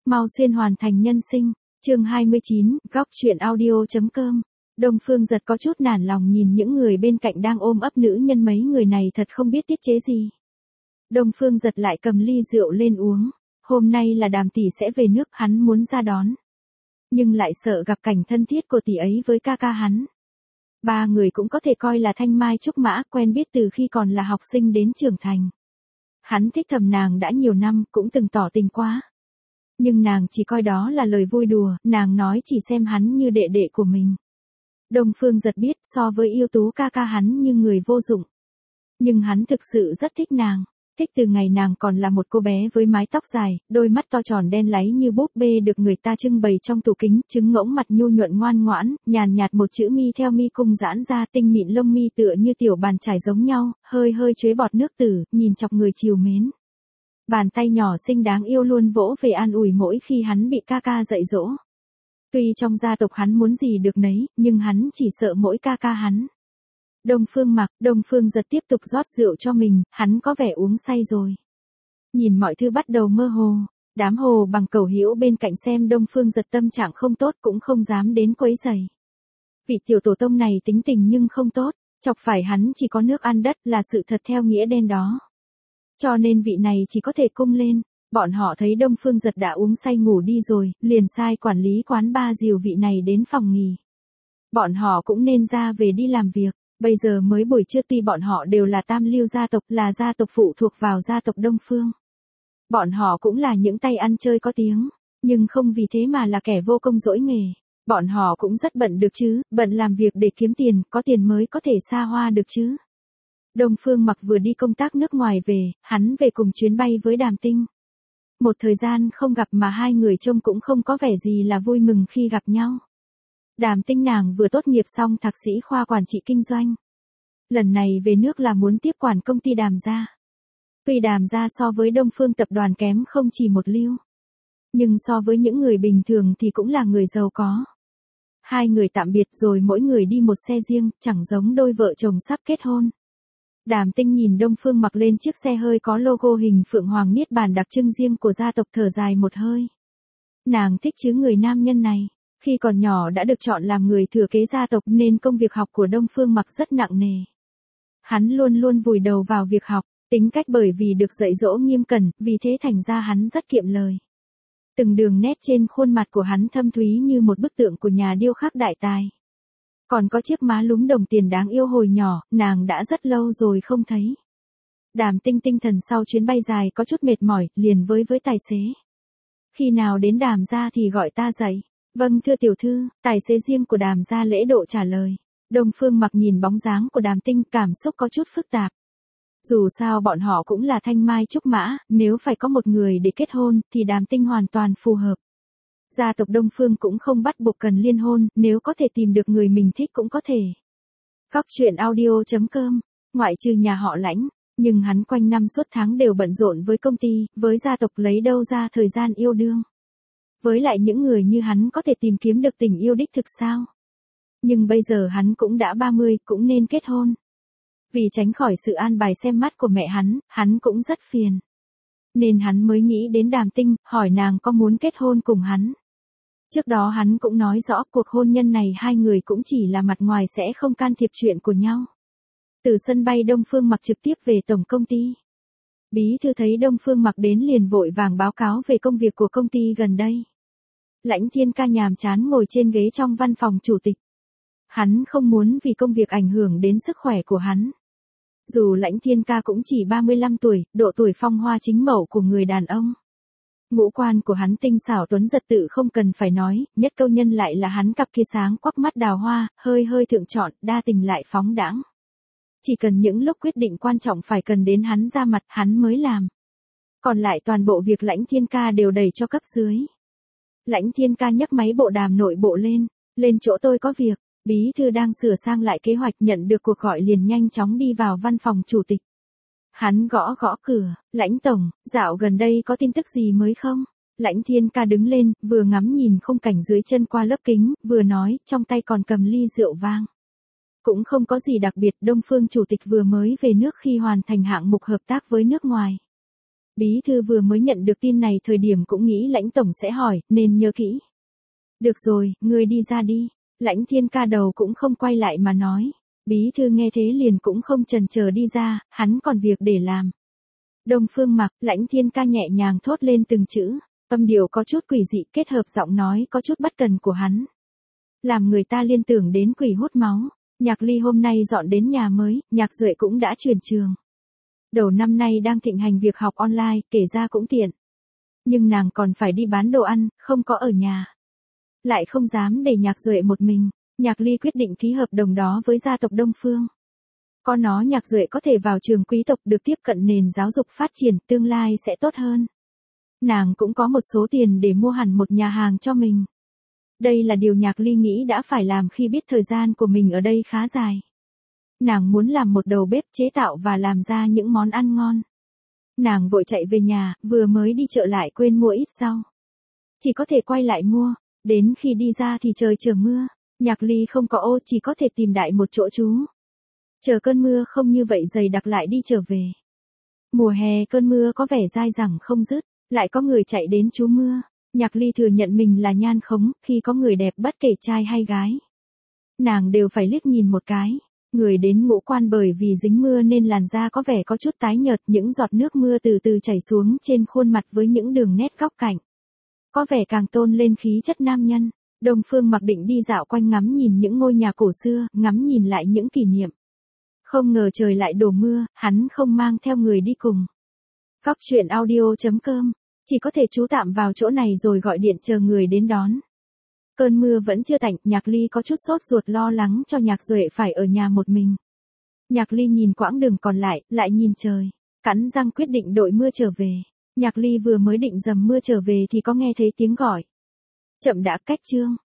Mau xuyên hoàn thành nhân sinh. Chương 29, góc truyện audio.com. Đông Phương Giật có chút nản lòng nhìn những người bên cạnh đang ôm ấp nữ nhân, mấy người này thật không biết tiết chế gì. Đông Phương Giật lại cầm ly rượu lên uống. Hôm nay là Đàm tỷ sẽ về nước, hắn muốn ra đón. Nhưng lại sợ gặp cảnh thân thiết của tỷ ấy với ca ca hắn. Ba người cũng có thể coi là thanh mai trúc mã, quen biết từ khi còn là học sinh đến trưởng thành. Hắn thích thầm nàng đã nhiều năm, cũng từng tỏ tình quá. Nhưng nàng chỉ coi đó là lời vui đùa, nàng nói chỉ xem hắn như đệ đệ của mình. Đông Phương Giật biết so với yêu tú ca ca hắn như người vô dụng. Nhưng hắn thực sự rất thích nàng. Thích từ ngày nàng còn là một cô bé với mái tóc dài, đôi mắt to tròn đen láy như búp bê được người ta trưng bày trong tủ kính, trứng ngỗng mặt nhu nhuận ngoan ngoãn, nhàn nhạt một chữ mi theo mi cung giãn ra, tinh mịn lông mi tựa như tiểu bàn chải giống nhau, hơi hơi chuế bọt nước tử, nhìn chọc người trìu mến. Bàn tay nhỏ xinh đáng yêu luôn vỗ về an ủi mỗi khi hắn bị ca ca dạy dỗ. Tuy trong gia tộc hắn muốn gì được nấy, nhưng hắn chỉ sợ mỗi ca ca hắn. Đông Phương Giật tiếp tục rót rượu cho mình, hắn có vẻ uống say rồi. Nhìn mọi thứ bắt đầu mơ hồ, đám hồ bằng cẩu hiễu bên cạnh xem Đông Phương Giật tâm trạng không tốt cũng không dám đến quấy rầy. Vị tiểu tổ tông này tính tình nhưng không tốt, chọc phải hắn chỉ có nước ăn đất là sự thật theo nghĩa đen đó. Cho nên vị này chỉ có thể cung lên. Bọn họ thấy Đông Phương Giật đã uống say ngủ đi rồi, liền sai quản lý quán bar dìu vị này đến phòng nghỉ. Bọn họ cũng nên ra về đi làm việc. Bây giờ mới buổi trưa, tuy bọn họ đều là tam lưu gia tộc, là gia tộc phụ thuộc vào gia tộc Đông Phương. Bọn họ cũng là những tay ăn chơi có tiếng, nhưng không vì thế mà là kẻ vô công dỗi nghề. Bọn họ cũng rất bận được chứ, bận làm việc để kiếm tiền, có tiền mới có thể xa hoa được chứ. Đông Phương Mặc vừa đi công tác nước ngoài về, hắn về cùng chuyến bay với Đàm Tinh. Một thời gian không gặp mà hai người trông cũng không có vẻ gì là vui mừng khi gặp nhau. Đàm Tinh nàng vừa tốt nghiệp xong thạc sĩ khoa quản trị kinh doanh. Lần này về nước là muốn tiếp quản công ty Đàm gia. Tuy Đàm gia so với Đông Phương tập đoàn kém không chỉ một lưu. Nhưng so với những người bình thường thì cũng là người giàu có. Hai người tạm biệt rồi mỗi người đi một xe riêng, chẳng giống đôi vợ chồng sắp kết hôn. Đàm Tinh nhìn Đông Phương Mặc lên chiếc xe hơi có logo hình Phượng Hoàng Niết Bàn đặc trưng riêng của gia tộc, thở dài một hơi. Nàng thích chứ người nam nhân này. Khi còn nhỏ đã được chọn làm người thừa kế gia tộc nên công việc học của Đông Phương Mặc rất nặng nề. Hắn luôn luôn vùi đầu vào việc học, tính cách bởi vì được dạy dỗ nghiêm cẩn, vì thế thành ra hắn rất kiệm lời. Từng đường nét trên khuôn mặt của hắn thâm thúy như một bức tượng của nhà điêu khắc đại tài. Còn có chiếc má lúm đồng tiền đáng yêu hồi nhỏ, nàng đã rất lâu rồi không thấy. Đàm Tinh tinh thần sau chuyến bay dài có chút mệt mỏi, liền với tài xế. Khi nào đến Đàm gia thì gọi ta dậy. Vâng thưa tiểu thư, tài xế riêng của Đàm gia lễ độ trả lời. Đông Phương Mặc nhìn bóng dáng của Đàm Tinh, cảm xúc có chút phức tạp. Dù sao bọn họ cũng là thanh mai trúc mã, nếu phải có một người để kết hôn thì Đàm Tinh hoàn toàn phù hợp. Gia tộc Đông Phương cũng không bắt buộc cần liên hôn, nếu có thể tìm được người mình thích cũng có thể. Góc truyện audio.com, ngoại trừ nhà họ Lãnh, nhưng hắn quanh năm suốt tháng đều bận rộn với công ty, với gia tộc lấy đâu ra thời gian yêu đương. Với lại những người như hắn có thể tìm kiếm được tình yêu đích thực sao? Nhưng bây giờ hắn cũng đã 30, cũng nên kết hôn. Vì tránh khỏi sự an bài xem mắt của mẹ hắn cũng rất phiền. Nên hắn mới nghĩ đến Đàm Tinh, hỏi nàng có muốn kết hôn cùng hắn. Trước đó hắn cũng nói rõ cuộc hôn nhân này hai người cũng chỉ là mặt ngoài, sẽ không can thiệp chuyện của nhau. Từ sân bay Đông Phương Mặc trực tiếp về tổng công ty. Bí thư thấy Đông Phương Mặc đến liền vội vàng báo cáo về công việc của công ty gần đây. Lãnh Thiên Ca nhàm chán ngồi trên ghế trong văn phòng chủ tịch. Hắn không muốn vì công việc ảnh hưởng đến sức khỏe của hắn. Dù Lãnh Thiên Ca cũng chỉ 35 tuổi, độ tuổi phong hoa chính mẫu của người đàn ông. Ngũ quan của hắn tinh xảo tuấn giật tự không cần phải nói, nhất câu nhân lại là hắn cặp kia sáng quắc mắt đào hoa, hơi hơi thượng trọn, đa tình lại phóng đãng. Chỉ cần những lúc quyết định quan trọng phải cần đến hắn ra mặt, hắn mới làm. Còn lại toàn bộ việc Lãnh Thiên Ca đều đẩy cho cấp dưới. Lãnh Thiên Ca nhấc máy bộ đàm nội bộ lên chỗ tôi có việc. Bí thư đang sửa sang lại kế hoạch, nhận được cuộc gọi liền nhanh chóng đi vào văn phòng chủ tịch. Hắn gõ cửa, Lãnh tổng, dạo gần đây có tin tức gì mới không? Lãnh Thiên Ca đứng lên, vừa ngắm nhìn khung cảnh dưới chân qua lớp kính, vừa nói, trong tay còn cầm ly rượu vang. Cũng không có gì đặc biệt, Đông Phương chủ tịch vừa mới về nước khi hoàn thành hạng mục hợp tác với nước ngoài. Bí thư vừa mới nhận được tin này thời điểm cũng nghĩ Lãnh tổng sẽ hỏi, nên nhớ kỹ. Được rồi, ngươi đi ra đi. Lãnh Thiên Ca đầu cũng không quay lại mà nói. Bí thư nghe thế liền cũng không chần chờ đi ra, hắn còn việc để làm. Đông Phương Mặc, Lãnh Thiên Ca nhẹ nhàng thốt lên từng chữ, âm điệu có chút quỷ dị kết hợp giọng nói có chút bất cần của hắn. Làm người ta liên tưởng đến quỷ hút máu. Nhạc Ly hôm nay dọn đến nhà mới, Nhạc Duệ cũng đã chuyển trường. Đầu năm nay đang thịnh hành việc học online, kể ra cũng tiện. Nhưng nàng còn phải đi bán đồ ăn, không có ở nhà. Lại không dám để Nhạc Duệ một mình, Nhạc Ly quyết định ký hợp đồng đó với gia tộc Đông Phương. Có nó Nhạc Duệ có thể vào trường quý tộc được tiếp cận nền giáo dục phát triển, tương lai sẽ tốt hơn. Nàng cũng có một số tiền để mua hẳn một nhà hàng cho mình. Đây là điều Nhạc Ly nghĩ đã phải làm khi biết thời gian của mình ở đây khá dài. Nàng muốn làm một đầu bếp chế tạo và làm ra những món ăn ngon. Nàng vội chạy về nhà, vừa mới đi chợ lại quên mua ít rau. Chỉ có thể quay lại mua, đến khi đi ra thì trời trở mưa. Nhạc Ly không có ô, chỉ có thể tìm đại một chỗ trú. Chờ cơn mưa không như vậy dày đặc lại đi trở về. Mùa hè cơn mưa có vẻ dai dẳng không dứt, lại có người chạy đến trú mưa. Nhạc Ly thừa nhận mình là nhan khống, khi có người đẹp bất kể trai hay gái. Nàng đều phải liếc nhìn một cái. Người đến ngũ quan bởi vì dính mưa nên làn da có vẻ có chút tái nhợt, những giọt nước mưa từ từ chảy xuống trên khuôn mặt với những đường nét góc cạnh. Có vẻ càng tôn lên khí chất nam nhân. Đông Phương Mặc định đi dạo quanh ngắm nhìn những ngôi nhà cổ xưa, ngắm nhìn lại những kỷ niệm. Không ngờ trời lại đổ mưa, hắn không mang theo người đi cùng. Góc truyện audio.com, chỉ có thể trú tạm vào chỗ này rồi gọi điện chờ người đến đón. Cơn mưa vẫn chưa tạnh, Nhạc Ly có chút sốt ruột lo lắng cho Nhạc Duệ phải ở nhà một mình. Nhạc Ly nhìn quãng đường còn lại nhìn trời, cắn răng quyết định đội mưa trở về. Nhạc Ly vừa mới định dầm mưa trở về thì có nghe thấy tiếng gọi. Chậm đã, cách chương.